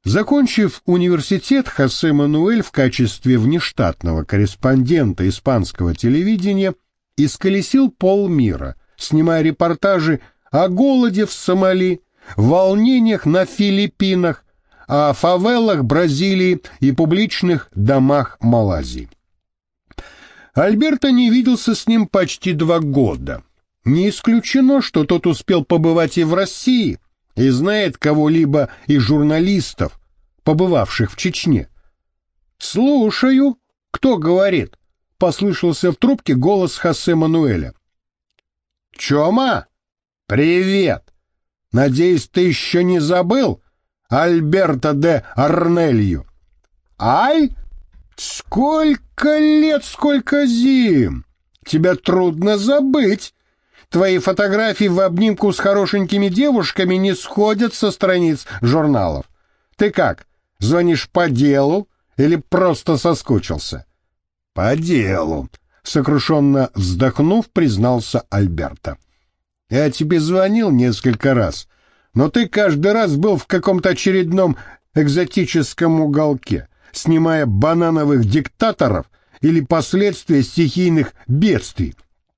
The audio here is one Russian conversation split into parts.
Закончив университет, Хосе Мануэль в качестве внештатного корреспондента испанского телевидения исколесил полмира, снимая репортажи о голоде в Сомали, волнениях на Филиппинах, о фавелах Бразилии и публичных домах Малайзии. Альберто не виделся с ним почти 2 года. Не исключено, что тот успел побывать и в России, и знает кого-либо из журналистов, побывавших в Чечне. «Слушаю. Кто говорит?» — послышался в трубке голос Хосе Мануэля. «Чома? Привет! Надеюсь, ты еще не забыл Альберто де Арнелью?» «Ай? Сколько лет, сколько зим! Тебя трудно забыть. Твои фотографии в обнимку с хорошенькими девушками не сходят со страниц журналов. Ты как, звонишь по делу или просто соскучился?» «По делу», — сокрушенно вздохнув, признался Альберто. «Я тебе звонил несколько раз, но ты каждый раз был в каком-то очередном экзотическом уголке, снимая банановых диктаторов или последствия стихийных бедствий.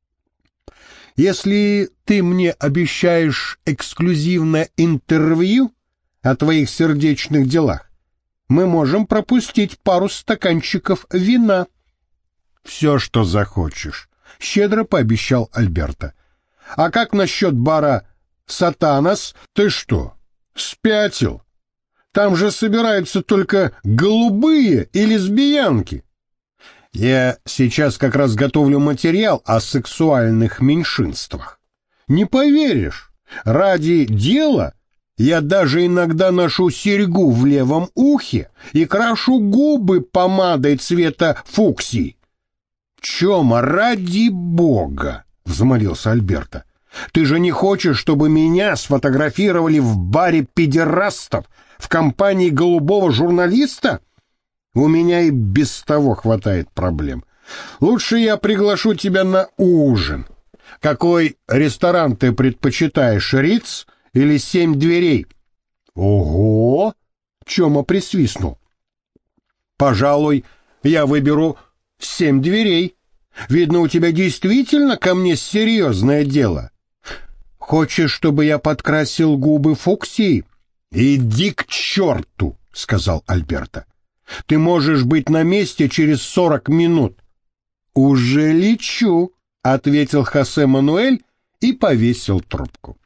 Если ты мне обещаешь эксклюзивное интервью о твоих сердечных делах, мы можем пропустить пару стаканчиков вина». «Все, что захочешь», — щедро пообещал Альберто. «А как насчет бара «Сатанас»? Ты что, спятил? Там же собираются только голубые и лесбиянки». «Я сейчас как раз готовлю материал о сексуальных меньшинствах. Не поверишь, ради дела я даже иногда ношу серьгу в левом ухе и крашу губы помадой цвета фуксии». «Чома, ради бога!» — взмолился Альберто. «Ты же не хочешь, чтобы меня сфотографировали в баре педерастов в компании голубого журналиста? У меня и без того хватает проблем. Лучше я приглашу тебя на ужин. Какой ресторан ты предпочитаешь, Риц или «Семь дверей»?» «Ого!» — Чома присвистнул. «Пожалуй, я выберу «Семь дверей». Видно, у тебя действительно ко мне серьезное дело. Хочешь, чтобы я подкрасил губы фуксией?» «Иди к черту!» — сказал Альберто. «Ты можешь быть на месте через 40 минут». «Уже лечу», — ответил Хосе Мануэль и повесил трубку.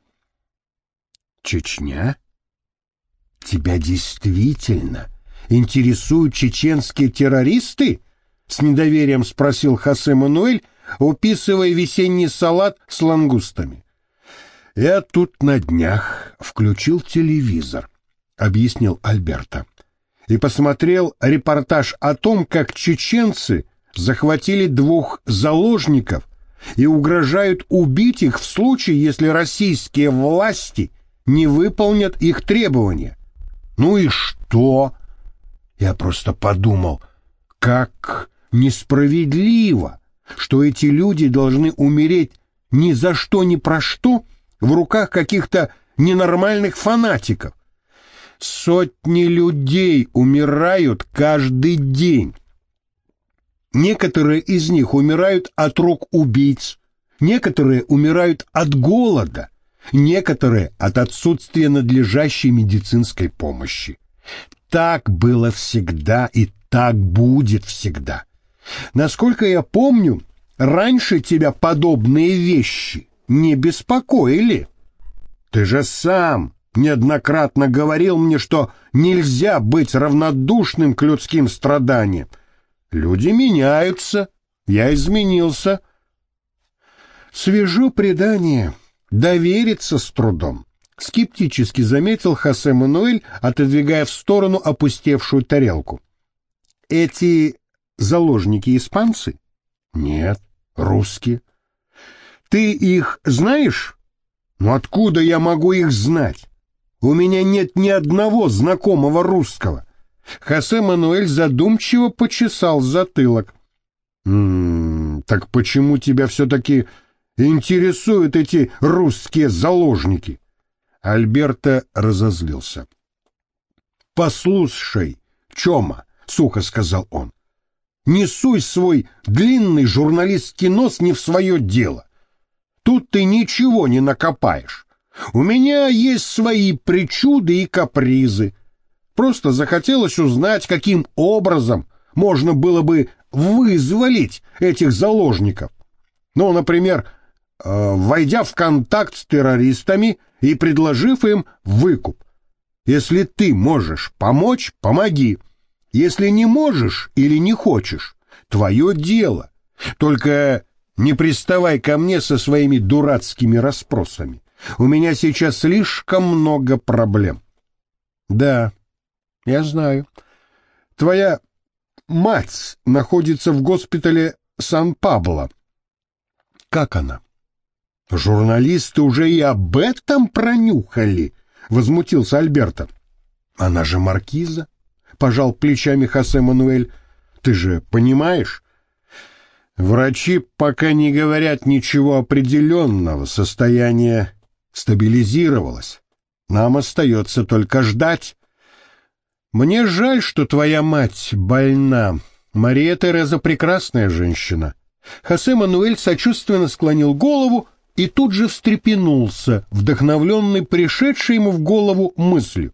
«Чечня? Тебя действительно интересуют чеченские террористы?» — с недоверием спросил Хосе Мануэль, уписывая весенний салат с лангустами. «Я тут на днях включил телевизор», — объяснил Альберто, «и посмотрел репортаж о том, как чеченцы захватили 2 заложников и угрожают убить их в случае, если российские власти не выполнят их требования». «Ну и что?» Я просто подумал, как несправедливо, что эти люди должны умереть ни за что, ни про что в руках каких-то ненормальных фанатиков. Сотни людей умирают каждый день. Некоторые из них умирают от рук убийц, некоторые умирают от голода, некоторые от отсутствия надлежащей медицинской помощи. Так было всегда и так будет всегда. Насколько я помню, раньше тебя подобные вещи не беспокоили. Ты же сам неоднократно говорил мне, что нельзя быть равнодушным к людским страданиям. Люди меняются, я изменился. Свежо предание, довериться с трудом, скептически заметил Хосе Мануэль, отодвигая в сторону опустевшую тарелку. Эти заложники испанцы? Нет, русские. Ты их знаешь? Ну откуда я могу их знать? У меня нет ни одного знакомого русского. Хосе Мануэль задумчиво почесал затылок. Так почему тебя все-таки интересуют эти русские заложники? Альберто разозлился. «Послушай, Чома», — сухо сказал он, — «не суй свой длинный журналистский нос не в свое дело. Тут ты ничего не накопаешь. У меня есть свои причуды и капризы. Просто захотелось узнать, каким образом можно было бы вызволить этих заложников. Ну, например, войдя в контакт с террористами и предложив им выкуп. Если ты можешь помочь, помоги. Если не можешь или не хочешь, твое дело. Только не приставай ко мне со своими дурацкими расспросами. У меня сейчас слишком много проблем». «Да, я знаю. Твоя мать находится в госпитале Сан-Пабло. Как она?» «Журналисты уже и об этом пронюхали», — возмутился Альберто. «Она же маркиза», — пожал плечами Хосе Мануэль. «Ты же понимаешь? Врачи пока не говорят ничего определенного, состояние стабилизировалось. Нам остается только ждать. Мне жаль, что твоя мать больна. Мария Тереза прекрасная женщина». Хосе Мануэль сочувственно склонил голову и тут же встрепенулся, вдохновленный пришедшей ему в голову мыслью.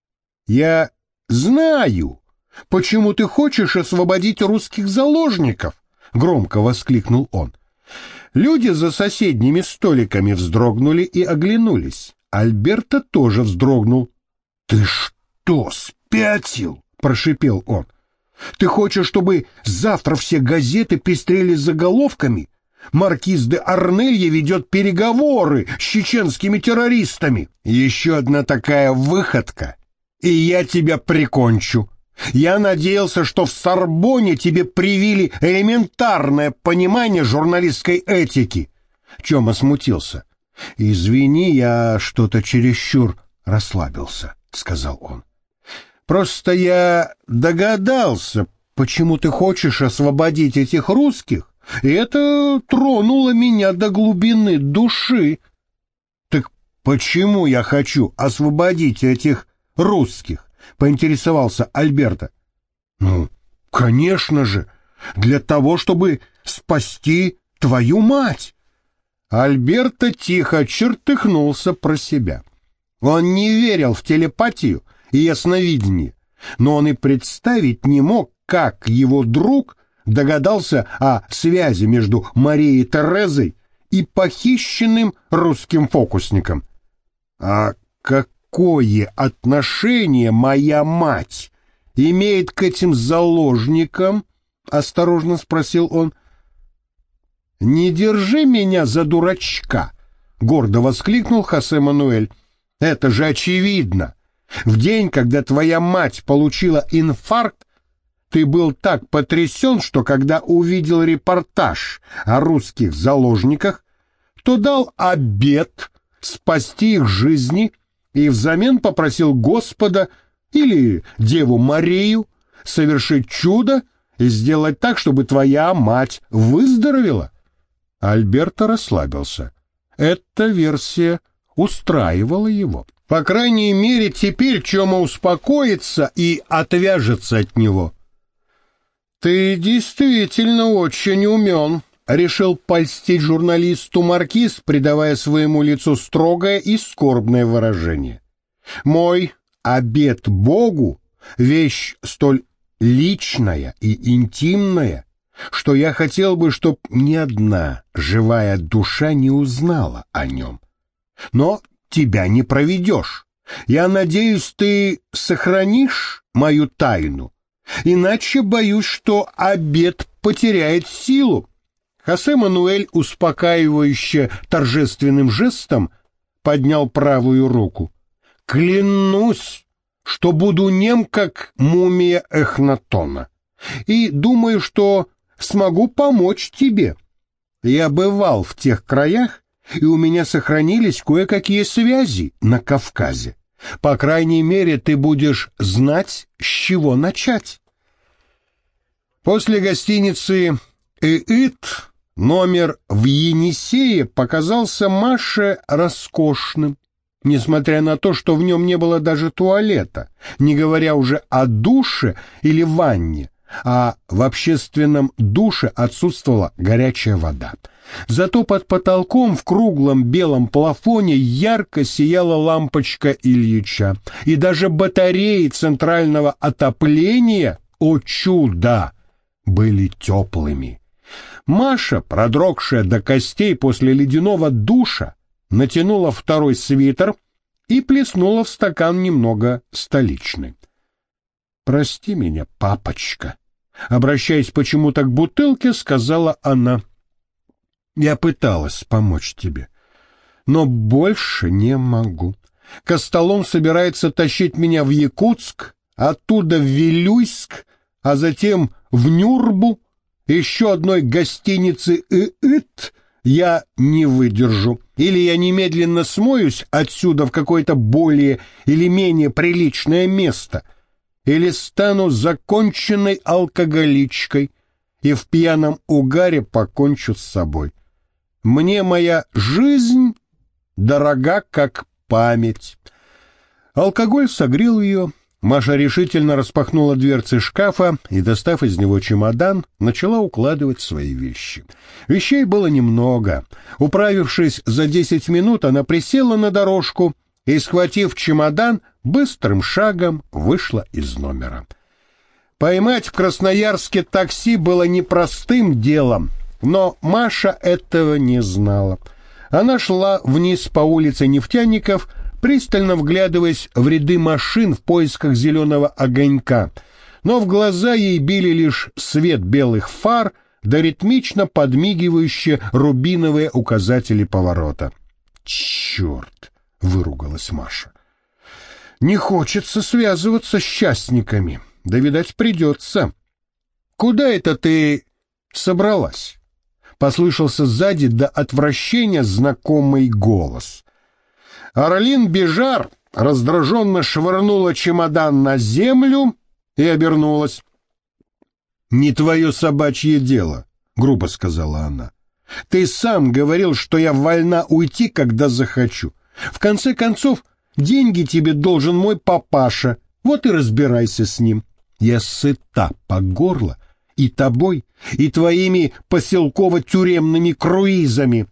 «Я знаю, почему ты хочешь освободить русских заложников», — громко воскликнул он. Люди за соседними столиками вздрогнули и оглянулись. Альберто тоже вздрогнул. «Ты что, спятил?» — прошипел он. «Ты хочешь, чтобы завтра все газеты пестрели заголовками? Маркиз де Арнелья ведет переговоры с чеченскими террористами. Еще одна такая выходка, и я тебя прикончу. Я надеялся, что в Сорбонне тебе привили элементарное понимание журналистской этики». Чома смутился. «Извини, я что-то чересчур расслабился», — сказал он. «Просто я догадался, почему ты хочешь освободить этих русских, и это тронуло меня до глубины души». «Так почему я хочу освободить этих русских?» — поинтересовался Альберто. «Ну, конечно же, для того, чтобы спасти твою мать». Альберто тихо чертыхнулся про себя. Он не верил в телепатию и ясновидение, но он и представить не мог, как его друг догадался о связи между Марией Терезой и похищенным русским фокусником. «А какое отношение моя мать имеет к этим заложникам?» — осторожно спросил он. «Не держи меня за дурачка», — гордо воскликнул Хосе Мануэль. «Это же очевидно. В день, когда твоя мать получила инфаркт, ты был так потрясен, что когда увидел репортаж о русских заложниках, то дал обет спасти их жизни и взамен попросил Господа или Деву Марию совершить чудо и сделать так, чтобы твоя мать выздоровела». Альберто расслабился. Эта версия устраивала его. По крайней мере, теперь Чома успокоится и отвяжется от него. «Ты действительно очень умен», — решил польстить журналисту маркиз, придавая своему лицу строгое и скорбное выражение. «Мой обет Богу — вещь столь личная и интимная, что я хотел бы, чтоб ни одна живая душа не узнала о нем. Но тебя не проведешь. Я надеюсь, ты сохранишь мою тайну, иначе боюсь, что обет потеряет силу». Хосе Мануэль успокаивающе торжественным жестом поднял правую руку. «Клянусь, что буду нем, как мумия Эхнатона, и думаю, что смогу помочь тебе. Я бывал в тех краях, и у меня сохранились кое-какие связи на Кавказе. По крайней мере, ты будешь знать, с чего начать». После гостиницы «Иит» номер в Енисее показался Маше роскошным. несмотря на то, что в нем не было даже туалета, не говоря уже о душе или ванне, а в общественном душе отсутствовала горячая вода. Зато под потолком в круглом белом плафоне ярко сияла лампочка Ильича, и даже батареи центрального отопления, о чудо, были теплыми. Маша, продрогшая до костей после ледяного душа, натянула второй свитер и плеснула в стакан немного столичной. «Прости меня, папочка», — обращаясь почему-то к бутылке, сказала она. «Я пыталась помочь тебе, но больше не могу. Костолом собирается тащить меня в Якутск, оттуда в Вилюйск, а затем в Нюрбу, еще одной гостиницы «Иит» я не выдержу. Или я немедленно смоюсь отсюда в какое-то более или менее приличное место, или стану законченной алкоголичкой и в пьяном угаре покончу с собой. Мне моя жизнь дорога, как память». Алкоголь согрел ее. Маша решительно распахнула дверцы шкафа и, достав из него чемодан, начала укладывать свои вещи. Вещей было немного. Управившись за 10 минут, она присела на дорожку и, схватив чемодан, быстрым шагом вышла из номера. Поймать в Красноярске такси было непростым делом, но Маша этого не знала. Она шла вниз по улице Нефтяников, пристально вглядываясь в ряды машин в поисках зеленого огонька, но в глаза ей били лишь свет белых фар да ритмично подмигивающие рубиновые указатели поворота. «Черт!» — выругалась Маша. «Не хочется связываться с частниками, да, видать, придется. Куда это ты собралась?» Послышался сзади до отвращения знакомый голос. Орлин Бежар раздраженно швырнула чемодан на землю и обернулась. «Не твое собачье дело», — грубо сказала она. «Ты сам говорил, что я вольна уйти, когда захочу. В конце концов, деньги тебе должен мой папаша, вот и разбирайся с ним. Я сыта по горло и тобой, и твоими поселково-тюремными круизами».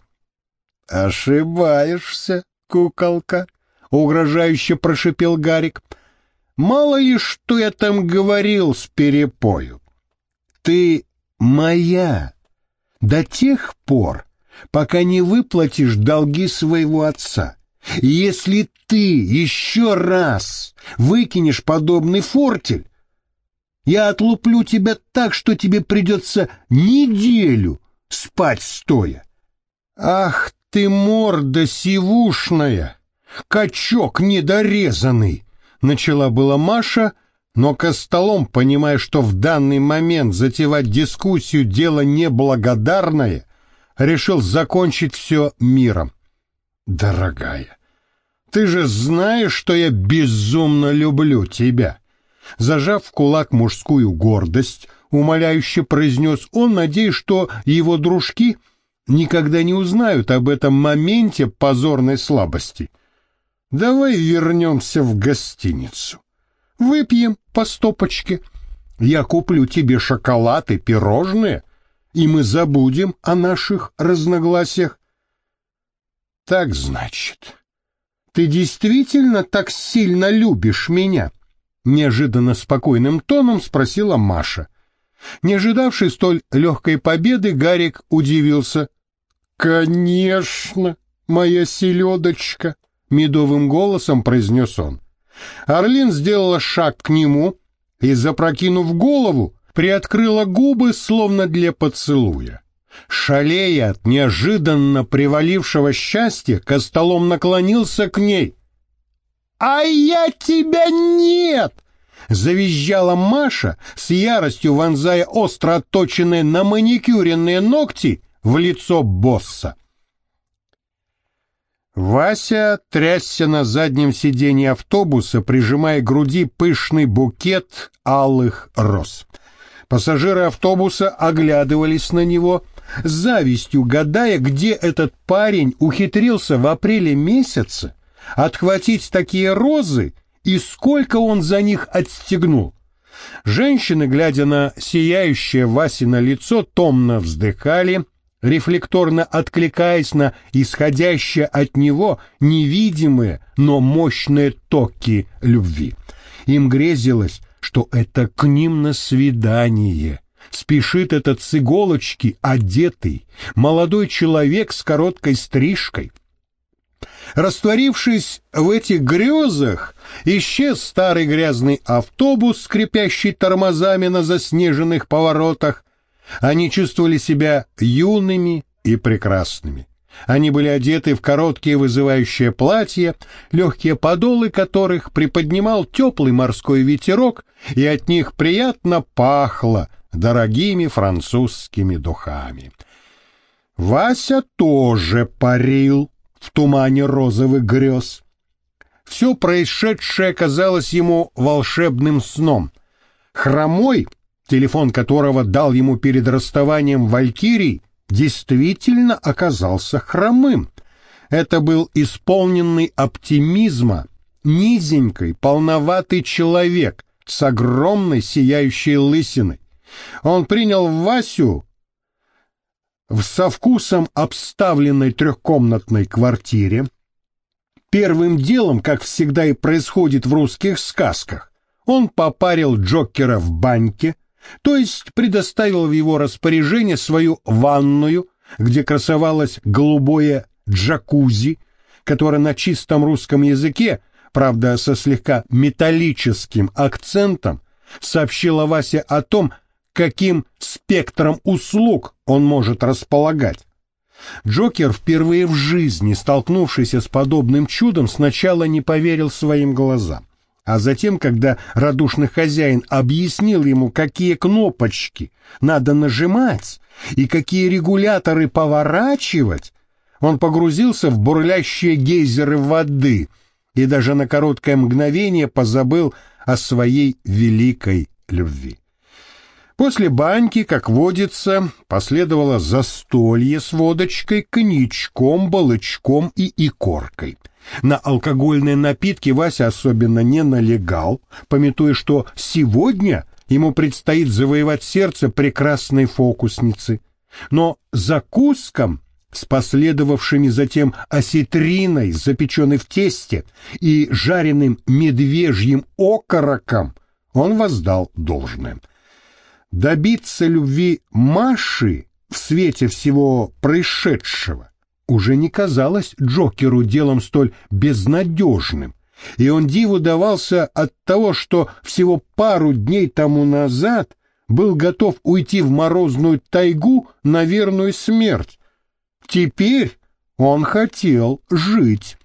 «Ошибаешься, куколка», — угрожающе прошипел Гарик. «Мало ли, что я там говорил с перепою. Ты моя до тех пор, пока не выплатишь долги своего отца. И если ты еще раз выкинешь подобный фортель, я отлуплю тебя так, что тебе придется неделю спать стоя. Ах ты, морда сивушная, качок недорезанный!» Начала была Маша, но Костолом, понимая, что в данный момент затевать дискуссию дело неблагодарное, решил закончить все миром. «Дорогая, ты же знаешь, что я безумно люблю тебя!» Зажав в кулак мужскую гордость, умоляюще произнес он, надеясь, что его дружки никогда не узнают об этом моменте позорной слабости. «Давай вернемся в гостиницу. Выпьем по стопочке. Я куплю тебе шоколад и пирожные, и мы забудем о наших разногласиях». «Так, значит, ты действительно так сильно любишь меня?» Неожиданно спокойным тоном спросила Маша. Не ожидавший столь легкой победы, Гарик удивился. «Конечно, моя селедочка», — медовым голосом произнес он. Орлин сделала шаг к нему и, запрокинув голову, приоткрыла губы, словно для поцелуя. Шалея от неожиданно привалившего счастья, Костолом наклонился к ней. «А я тебя нет!» — завизжала Маша, с яростью вонзая остро отточенные наманикюренные ногти в лицо босса. Вася трясся на заднем сиденье автобуса, прижимая к груди пышный букет алых роз. Пассажиры автобуса оглядывались на него, с завистью гадая, где этот парень ухитрился в апреле месяце отхватить такие розы, и сколько он за них отстегнул. Женщины, глядя на сияющее Васино лицо, томно вздыхали, рефлекторно откликаясь на исходящие от него невидимые, но мощные токи любви. Им грезилось, что это к ним на свидание спешит этот с иголочки одетый молодой человек с короткой стрижкой. Растворившись в этих грезах, исчез старый грязный автобус, скрипящий тормозами на заснеженных поворотах. Они чувствовали себя юными и прекрасными. Они были одеты в короткие вызывающие платья, легкие подолы которых приподнимал теплый морской ветерок, и от них приятно пахло дорогими французскими духами. Вася тоже парил в тумане розовых грез. Все происшедшее казалось ему волшебным сном. Хромой, телефон которого дал ему перед расставанием Валькирий, действительно оказался хромым. Это был исполненный оптимизма, низенький, полноватый человек с огромной сияющей лысиной. Он принял Васю со вкусом обставленной трехкомнатной квартире. Первым делом, как всегда и происходит в русских сказках, он попарил Джокера в баньке, то есть предоставил в его распоряжение свою ванную, где красовалось голубое джакузи, которое на чистом русском языке, правда со слегка металлическим акцентом, сообщило Васе о том, каким спектром услуг он может располагать. Джокер, впервые в жизни столкнувшийся с подобным чудом, сначала не поверил своим глазам. А затем, когда радушный хозяин объяснил ему, какие кнопочки надо нажимать и какие регуляторы поворачивать, он погрузился в бурлящие гейзеры воды и даже на короткое мгновение позабыл о своей великой любви. После баньки, как водится, последовало застолье с водочкой, коньячком, балычком и икоркой. На алкогольные напитки Вася особенно не налегал, памятуя, что сегодня ему предстоит завоевать сердце прекрасной фокусницы. Но закускам с последовавшими затем осетриной, запеченной в тесте, и жареным медвежьим окороком он воздал должное. Добиться любви Маши в свете всего происшедшего уже не казалось Джокеру делом столь безнадежным, и он диву давался от того, что всего пару дней тому назад был готов уйти в морозную тайгу на верную смерть. Теперь он хотел жить.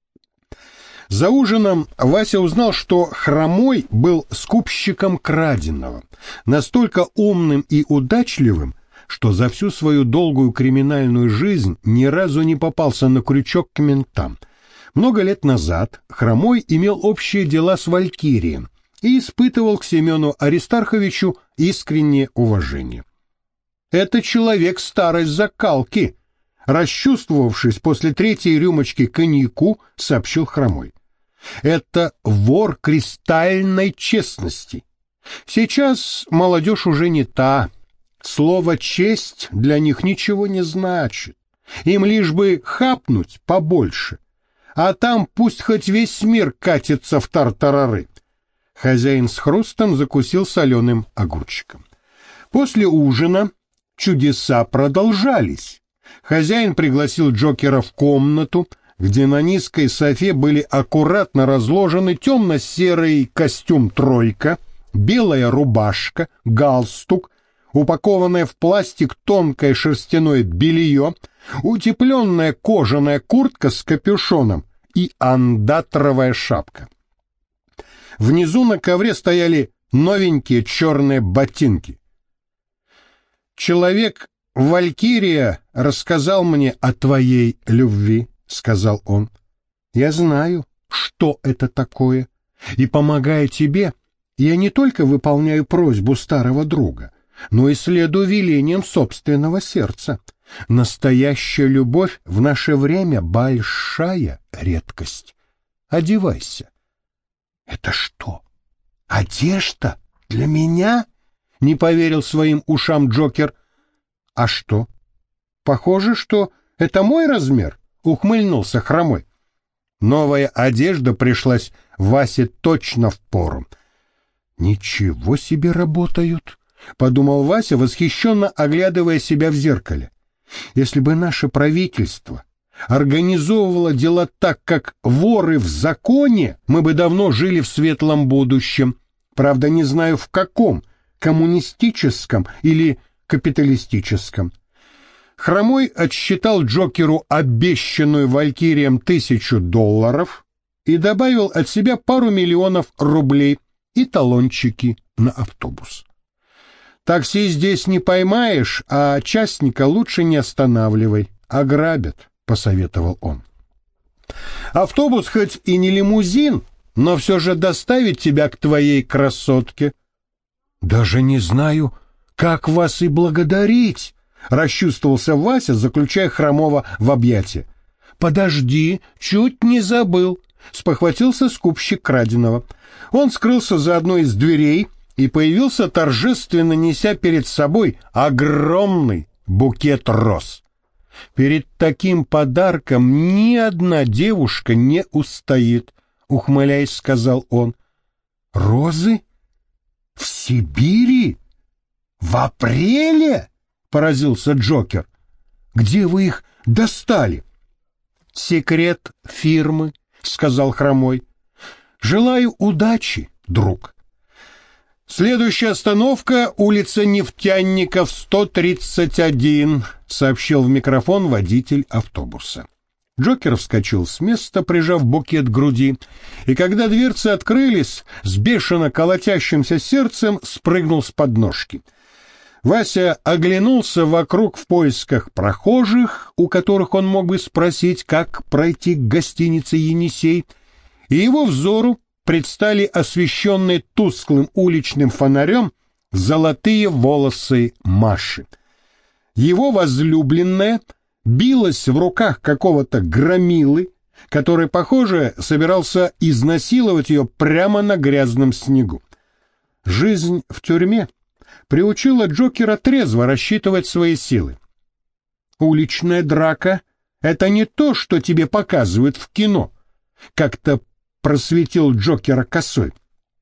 За ужином Вася узнал, что Хромой был скупщиком краденого, настолько умным и удачливым, что за всю свою долгую криминальную жизнь ни разу не попался на крючок к ментам. Много лет назад Хромой имел общие дела с Валькирием и испытывал к Семену Аристарховичу искреннее уважение. «Это человек старой закалки», расчувствовавшись после третьей рюмочки коньяку, сообщил Хромой. «Это вор кристальной честности. Сейчас молодежь уже не та. Слово «честь» для них ничего не значит. Им лишь бы хапнуть побольше, а там пусть хоть весь мир катится в тартарары». Хозяин с хрустом закусил соленым огурчиком. После ужина чудеса продолжались. Хозяин пригласил Джокера в комнату, где на низкой софе были аккуратно разложены темно-серый костюм «тройка», белая рубашка, галстук, упакованное в пластик тонкое шерстяное белье, утепленная кожаная куртка с капюшоном и андатровая шапка. Внизу на ковре стояли новенькие черные ботинки. «Человек Валькирия рассказал мне о твоей любви», — сказал он. «Я знаю, что это такое, и, помогая тебе, я не только выполняю просьбу старого друга, но и следую велениям собственного сердца. Настоящая любовь в наше время — большая редкость. одевайся». «Это что, одежда для меня?» — не поверил своим ушам Джокер. «А что? Похоже, что это мой размер», — ухмыльнулся Хромой. Новая одежда пришлась Васе точно впору. «Ничего себе работают», — подумал Вася, восхищенно оглядывая себя в зеркале. «Если бы наше правительство организовывало дела так, как воры в законе, мы бы давно жили в светлом будущем. Правда, не знаю в каком, коммунистическом или капиталистическом». Хромой отсчитал Джокеру обещанную Валькирием $1000 и добавил от себя пару миллионов рублей и талончики на автобус. «Такси здесь не поймаешь, а частника лучше не останавливай, ограбят», — посоветовал он. «Автобус хоть и не лимузин, но все же доставит тебя к твоей красотке». «Даже не знаю, как вас и благодарить», — расчувствовался Вася, заключая Хромого в объятия. «Подожди, чуть не забыл», — спохватился скупщик краденого. Он скрылся за одной из дверей и появился, торжественно неся перед собой огромный букет роз. «Перед таким подарком ни одна девушка не устоит», — ухмыляясь, сказал он. «Розы? В Сибири? В апреле?» — поразился Джокер. «Где вы их достали?» «Секрет фирмы», — сказал Хромой. «Желаю удачи, друг». «Следующая остановка — улица Нефтяников, 131», — сообщил в микрофон водитель автобуса. Джокер вскочил с места, прижав букет к груди, и когда дверцы открылись, с бешено колотящимся сердцем спрыгнул с подножки. Вася оглянулся вокруг в поисках прохожих, у которых он мог бы спросить, как пройти к гостинице «Енисей», и его взору предстали освещенные тусклым уличным фонарем золотые волосы Маши. Его возлюбленная билась в руках какого-то громилы, который, похоже, собирался изнасиловать ее прямо на грязном снегу. Жизнь в тюрьме приучила Джокера трезво рассчитывать свои силы. Уличная драка — это не то, что тебе показывают в кино, как-то просветил Джокера косой.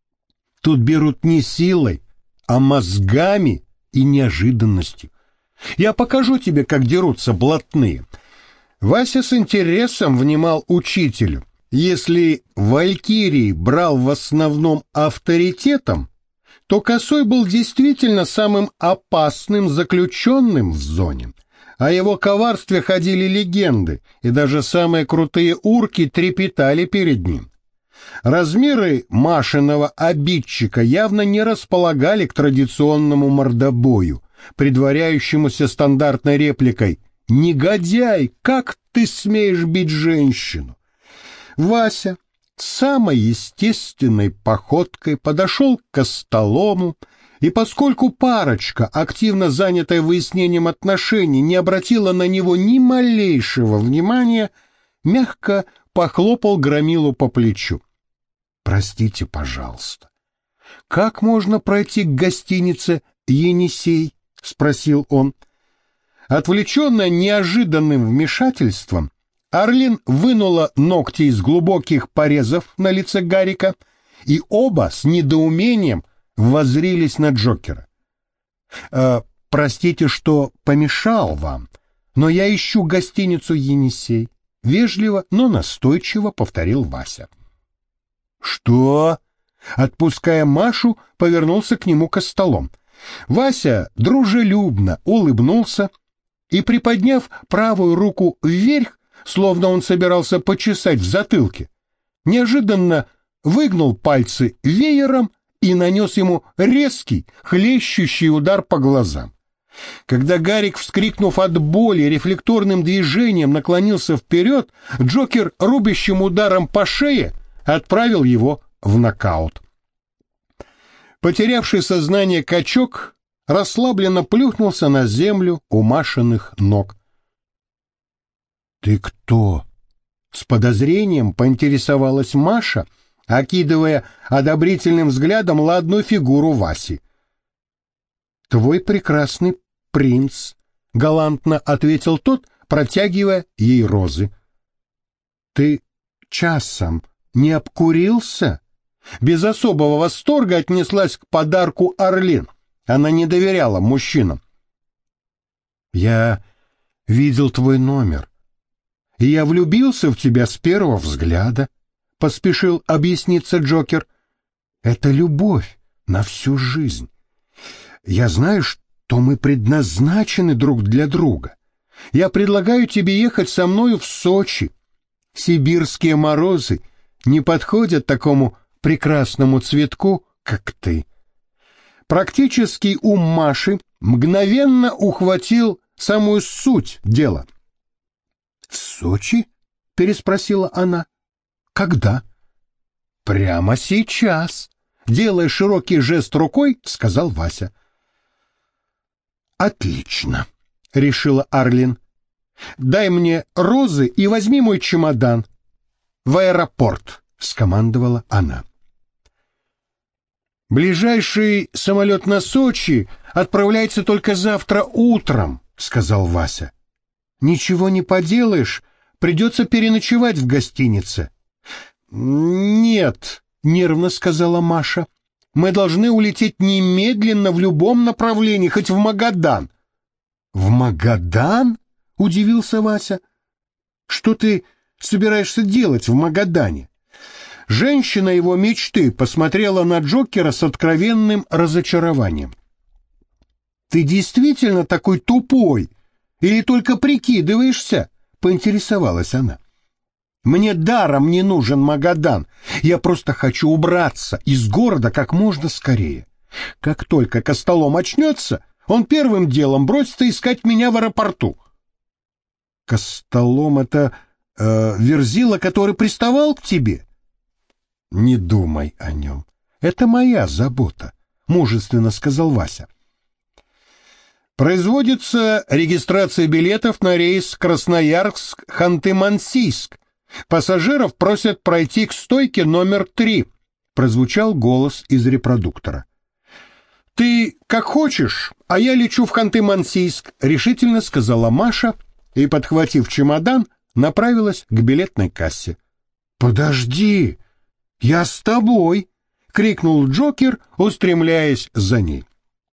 Тут берут не силой, а мозгами и неожиданностью. Я покажу тебе, как дерутся блатные. Вася с интересом внимал учителю. Если Валькирий брал в основном авторитетом, то Косой был действительно самым опасным заключенным в зоне. О его коварстве ходили легенды, и даже самые крутые урки трепетали перед ним. Размеры Машиного обидчика явно не располагали к традиционному мордобою, предваряющемуся стандартной репликой «Негодяй, как ты смеешь бить женщину?». Вася самой естественной походкой подошел к Костолому, и поскольку парочка, активно занятая выяснением отношений, не обратила на него ни малейшего внимания, мягко похлопал громилу по плечу. «Простите, пожалуйста, как можно пройти к гостинице «Енисей»?» — спросил он. Отвлеченная неожиданным вмешательством, Арлин вынула ногти из глубоких порезов на лице Гарика, и оба с недоумением воззрились на Джокера. «Простите, что помешал вам, но я ищу гостиницу «Енисей», — вежливо, но настойчиво повторил Вася. «Что?» — отпуская Машу, повернулся к нему Костолом. Вася дружелюбно улыбнулся и, приподняв правую руку вверх, словно он собирался почесать в затылке, неожиданно выгнул пальцы веером и нанес ему резкий, хлещущий удар по глазам. Когда Гарик, вскрикнув от боли, рефлекторным движением наклонился вперед, Джокер рубящим ударом по шее отправил его в нокаут. Потерявший сознание качок расслабленно плюхнулся на землю у Машиных ног. «Ты кто?» С подозрением поинтересовалась Маша, окидывая одобрительным взглядом ладную фигуру Васи. «Твой прекрасный принц», — галантно ответил тот, протягивая ей розы. «Ты часом не обкурился?» Без особого восторга отнеслась к подарку Орлин. Она не доверяла мужчинам. «Я видел твой номер, и я влюбился в тебя с первого взгляда», — поспешил объясниться Джокер. «Это любовь на всю жизнь. Я знаю, что мы предназначены друг для друга. Я предлагаю тебе ехать со мною в Сочи. Сибирские морозы не подходят такому прекрасному цветку, как ты». Практический ум Маши мгновенно ухватил самую суть дела. «В Сочи?» — переспросила она. «Когда?» «Прямо сейчас», — делая широкий жест рукой, сказал Вася. «Отлично», — решила Орлин. «Дай мне розы и возьми мой чемодан. В аэропорт», — скомандовала она. «Ближайший самолет на Сочи отправляется только завтра утром», — сказал Вася. «Ничего не поделаешь, придется переночевать в гостинице». «Нет», — нервно сказала Маша, — «мы должны улететь немедленно в любом направлении, хоть в Магадан». «В Магадан?» — удивился Вася. «Что ты собираешься делать в Магадане?» Женщина его мечты посмотрела на Джокера с откровенным разочарованием. «Ты действительно такой тупой? Или только прикидываешься?» — поинтересовалась она. «Мне даром не нужен Магадан. Я просто хочу убраться из города как можно скорее. Как только Костолом очнется, он первым делом бросится искать меня в аэропорту». «Костолом — это Верзила, который приставал к тебе?» «Не думай о нем. Это моя забота», — мужественно сказал Вася. «Производится регистрация билетов на рейс Красноярск-Ханты-Мансийск. Пассажиров просят пройти к стойке номер 3», — прозвучал голос из репродуктора. «Ты как хочешь, а я лечу в Ханты-Мансийск», — решительно сказала Маша и, подхватив чемодан, направилась к билетной кассе. «Подожди! Я с тобой!» — крикнул Джокер, устремляясь за ней.